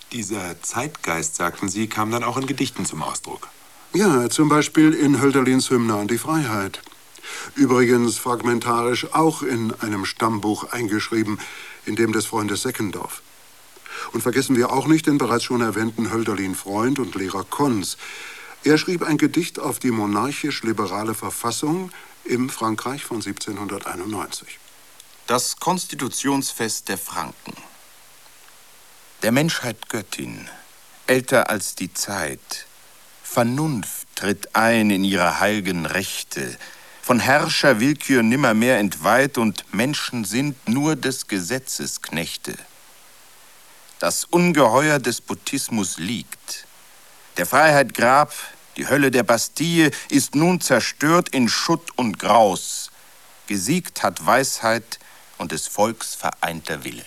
Dieser Zeitgeist, sagten Sie, kam dann auch in Gedichten zum Ausdruck. Ja, zum Beispiel in Hölderlins Hymne an die Freiheit. Übrigens fragmentarisch auch in einem Stammbuch eingeschrieben, in dem des Freundes Seckendorf. Und vergessen wir auch nicht den bereits schon erwähnten Hölderlin-Freund und Lehrer Kons. Er schrieb ein Gedicht auf die monarchisch-liberale Verfassung im Frankreich von 1791. Das Konstitutionsfest der Franken. Der Menschheit Göttin, älter als die Zeit, Vernunft tritt ein in ihre heilgen Rechte, von Herrscherwillkür nimmermehr entweiht und Menschen sind nur des Gesetzes Knechte. Das Ungeheuer Despotismus liegt. Der Freiheit Grab, die Hölle der Bastille, ist nun zerstört in Schutt und Graus. Gesiegt hat Weisheit und des Volks vereinter Wille.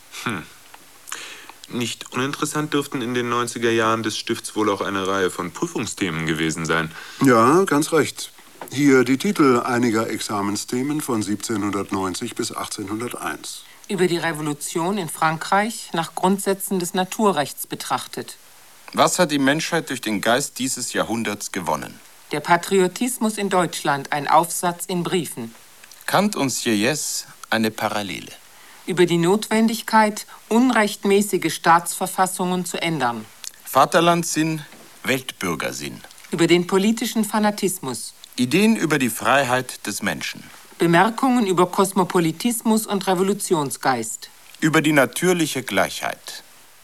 Nicht uninteressant dürften in den 90er Jahren des Stifts wohl auch eine Reihe von Prüfungsthemen gewesen sein. Ja, ganz recht. Hier die Titel einiger Examensthemen von 1790 bis 1801. Über die Revolution in Frankreich nach Grundsätzen des Naturrechts betrachtet. Was hat die Menschheit durch den Geist dieses Jahrhunderts gewonnen? Der Patriotismus in Deutschland, ein Aufsatz in Briefen. Kant und Sieyès, eine Parallele. Über die Notwendigkeit, unrechtmäßige Staatsverfassungen zu ändern. Vaterlandssinn, Weltbürgersinn. Über den politischen Fanatismus. Ideen über die Freiheit des Menschen. Bemerkungen über Kosmopolitismus und Revolutionsgeist. Über die natürliche Gleichheit.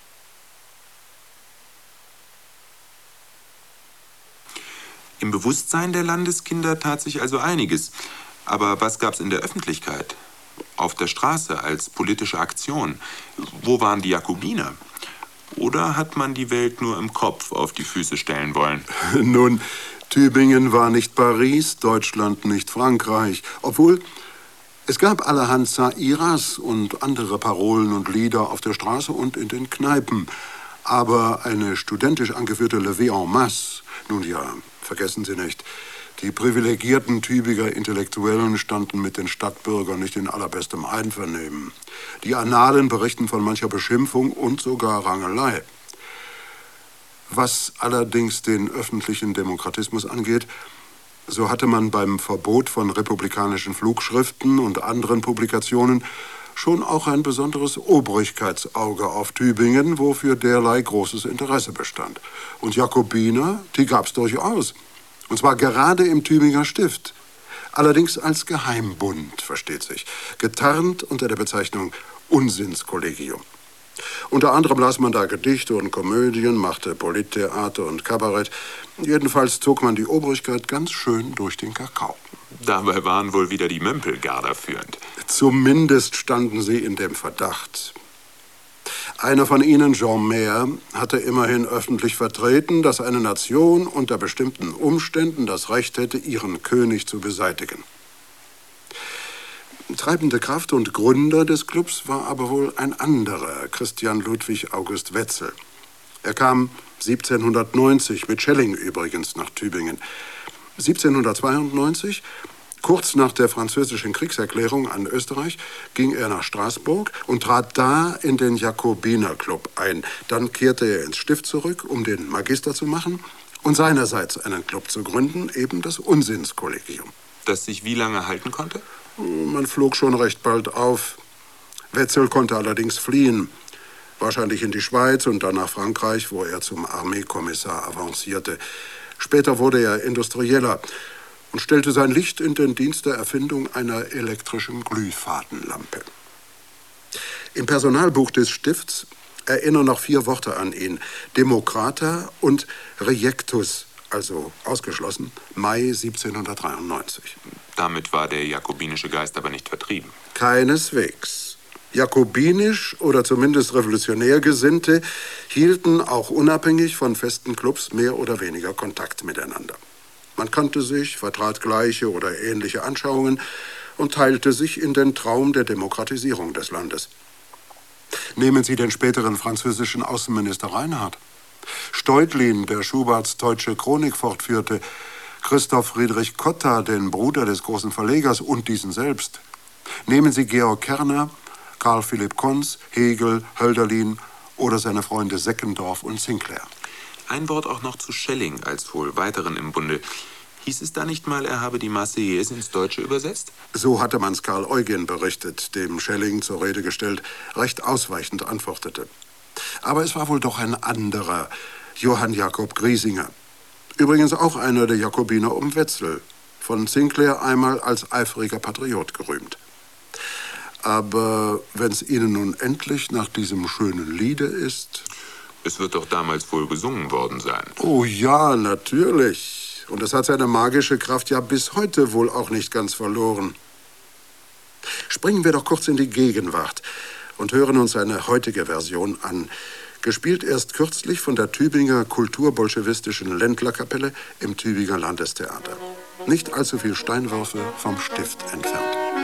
Im Bewusstsein der Landeskinder tat sich also einiges. Aber was gab's in der Öffentlichkeit? Auf der Straße als politische Aktion? Wo waren die Jakobiner? Oder hat man die Welt nur im Kopf auf die Füße stellen wollen? Nun, Tübingen war nicht Paris, Deutschland nicht Frankreich. Obwohl, es gab allerhand Zairas und andere Parolen und Lieder auf der Straße und in den Kneipen. Aber eine studentisch angeführte Levée en masse, nun ja, vergessen Sie nicht, die privilegierten Tübinger Intellektuellen standen mit den Stadtbürgern nicht in allerbestem Einvernehmen. Die Annalen berichten von mancher Beschimpfung und sogar Rangelei. Was allerdings den öffentlichen Demokratismus angeht, so hatte man beim Verbot von republikanischen Flugschriften und anderen Publikationen schon auch ein besonderes Obrigkeitsauge auf Tübingen, wofür derlei großes Interesse bestand. Und Jakobiner, die gab's durchaus. Und zwar gerade im Tübinger Stift. Allerdings als Geheimbund, versteht sich. Getarnt unter der Bezeichnung Unsinnskollegium. Unter anderem las man da Gedichte und Komödien, machte Polittheater und Kabarett. Jedenfalls zog man die Obrigkeit ganz schön durch den Kakao. Dabei waren wohl wieder die Mömpelgarder führend. Zumindest standen sie in dem Verdacht. Einer von ihnen, Jean Mayer, hatte immerhin öffentlich vertreten, dass eine Nation unter bestimmten Umständen das Recht hätte, ihren König zu beseitigen. Treibende Kraft und Gründer des Clubs war aber wohl ein anderer, Christian Ludwig August Wetzel. Er kam 1790, mit Schelling übrigens, nach Tübingen. 1792, kurz nach der französischen Kriegserklärung an Österreich, ging er nach Straßburg und trat da in den Jakobinerclub ein. Dann kehrte er ins Stift zurück, um den Magister zu machen und seinerseits einen Club zu gründen, eben das Unsinnskollegium. Das sich wie lange halten konnte? Man flog schon recht bald auf. Wetzel konnte allerdings fliehen. Wahrscheinlich in die Schweiz und dann nach Frankreich, wo er zum Armeekommissar avancierte. Später wurde er Industrieller und stellte sein Licht in den Dienst der Erfindung einer elektrischen Glühfadenlampe. Im Personalbuch des Stifts erinnern noch 4 Worte an ihn. Demokrata und Rejectus, also ausgeschlossen, Mai 1793. Damit war der jakobinische Geist aber nicht vertrieben. Keineswegs. Jakobinisch oder zumindest revolutionär Gesinnte hielten auch unabhängig von festen Clubs mehr oder weniger Kontakt miteinander. Man kannte sich, vertrat gleiche oder ähnliche Anschauungen und teilte sich in den Traum der Demokratisierung des Landes. Nehmen Sie den späteren französischen Außenminister Reinhardt. Steutlin, der Schuberts Deutsche Chronik fortführte, Christoph Friedrich Cotta, den Bruder des großen Verlegers und diesen selbst. Nehmen Sie Georg Kerner, Karl Philipp Kons, Hegel, Hölderlin oder seine Freunde Seckendorf und Sinclair. Ein Wort auch noch zu Schelling als wohl weiteren im Bunde. Hieß es da nicht mal, er habe die Marseillaise ins Deutsche übersetzt? So hatte man's Karl Eugen berichtet, dem Schelling zur Rede gestellt, recht ausweichend antwortete. Aber es war wohl doch ein anderer, Johann Jakob Griesinger. Übrigens auch einer der Jakobiner um Wetzel, von Sinclair einmal als eifriger Patriot gerühmt. Aber wenn's Ihnen nun endlich nach diesem schönen Liede ist... Es wird doch damals wohl gesungen worden sein. Oh ja, natürlich. Und es hat seine magische Kraft ja bis heute wohl auch nicht ganz verloren. Springen wir doch kurz in die Gegenwart und hören uns eine heutige Version an. Gespielt erst kürzlich von der Tübinger kulturbolschewistischen Ländlerkapelle im Tübinger Landestheater. Nicht allzu viel Steinwürfe vom Stift entfernt.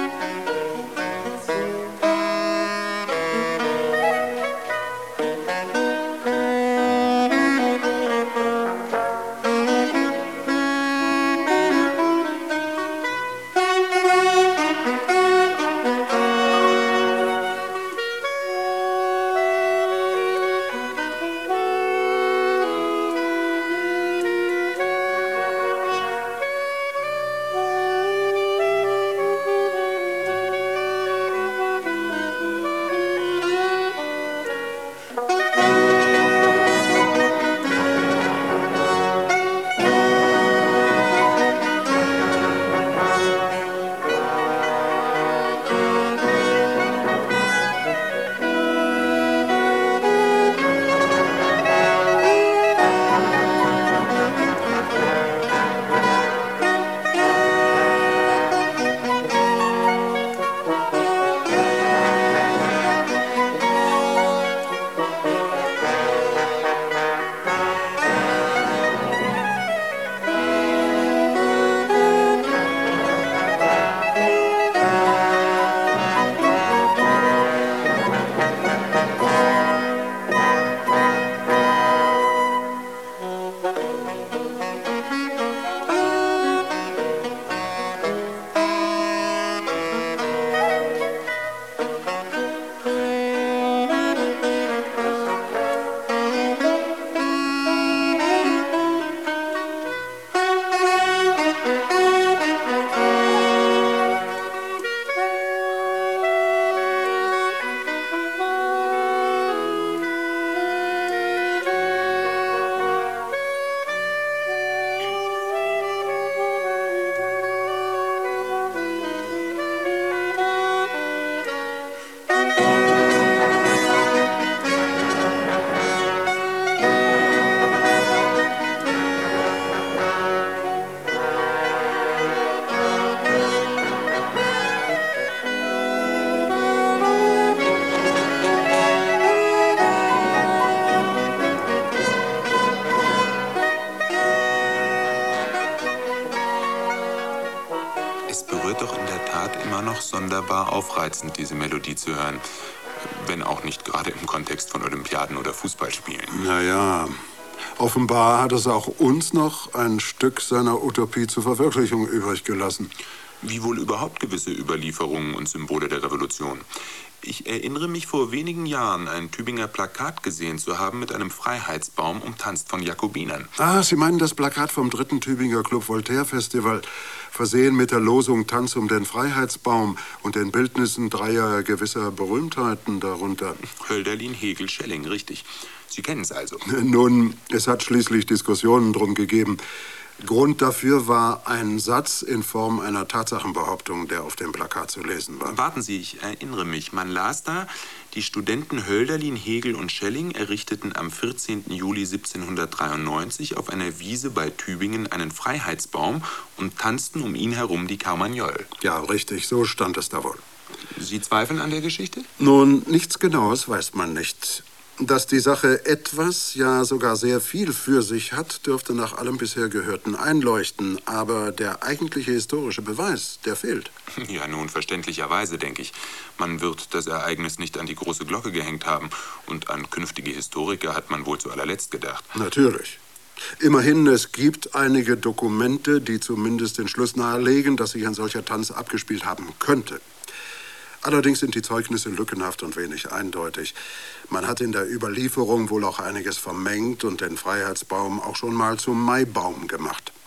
Sonderbar aufreizend, diese Melodie zu hören. Wenn auch nicht gerade im Kontext von Olympiaden oder Fußballspielen. Naja, offenbar hat es auch uns noch ein Stück seiner Utopie zur Verwirklichung übrig gelassen. Wie wohl überhaupt gewisse Überlieferungen und Symbole der Revolution. Ich erinnere mich, vor wenigen Jahren ein Tübinger Plakat gesehen zu haben mit einem Freiheitsbaum umtanzt von Jakobinern. Ah, Sie meinen das Plakat vom 3. Tübinger Club Voltaire Festival, versehen mit der Losung Tanz um den Freiheitsbaum und den Bildnissen dreier gewisser Berühmtheiten darunter. Hölderlin, Hegel, Schelling, richtig. Sie kennen es also. Nun, es hat schließlich Diskussionen drum gegeben. Grund dafür war ein Satz in Form einer Tatsachenbehauptung, der auf dem Plakat zu lesen war. Warten Sie, ich erinnere mich. Man las da, die Studenten Hölderlin, Hegel und Schelling errichteten am 14. Juli 1793 auf einer Wiese bei Tübingen einen Freiheitsbaum und tanzten um ihn herum die Carmagnole. Ja, richtig, so stand es da wohl. Sie zweifeln an der Geschichte? Nun, nichts Genaues weiß man nicht. Dass die Sache etwas, ja sogar sehr viel für sich hat, dürfte nach allem bisher Gehörten einleuchten. Aber der eigentliche historische Beweis, der fehlt. Ja, nun, verständlicherweise, denke ich. Man wird das Ereignis nicht an die große Glocke gehängt haben. Und an künftige Historiker hat man wohl zu allerletzt gedacht. Natürlich. Immerhin, es gibt einige Dokumente, die zumindest den Schluss nahelegen, dass sich ein solcher Tanz abgespielt haben könnte. Allerdings sind die Zeugnisse lückenhaft und wenig eindeutig. Man hat in der Überlieferung wohl auch einiges vermengt und den Freiheitsbaum auch schon mal zum Maibaum gemacht.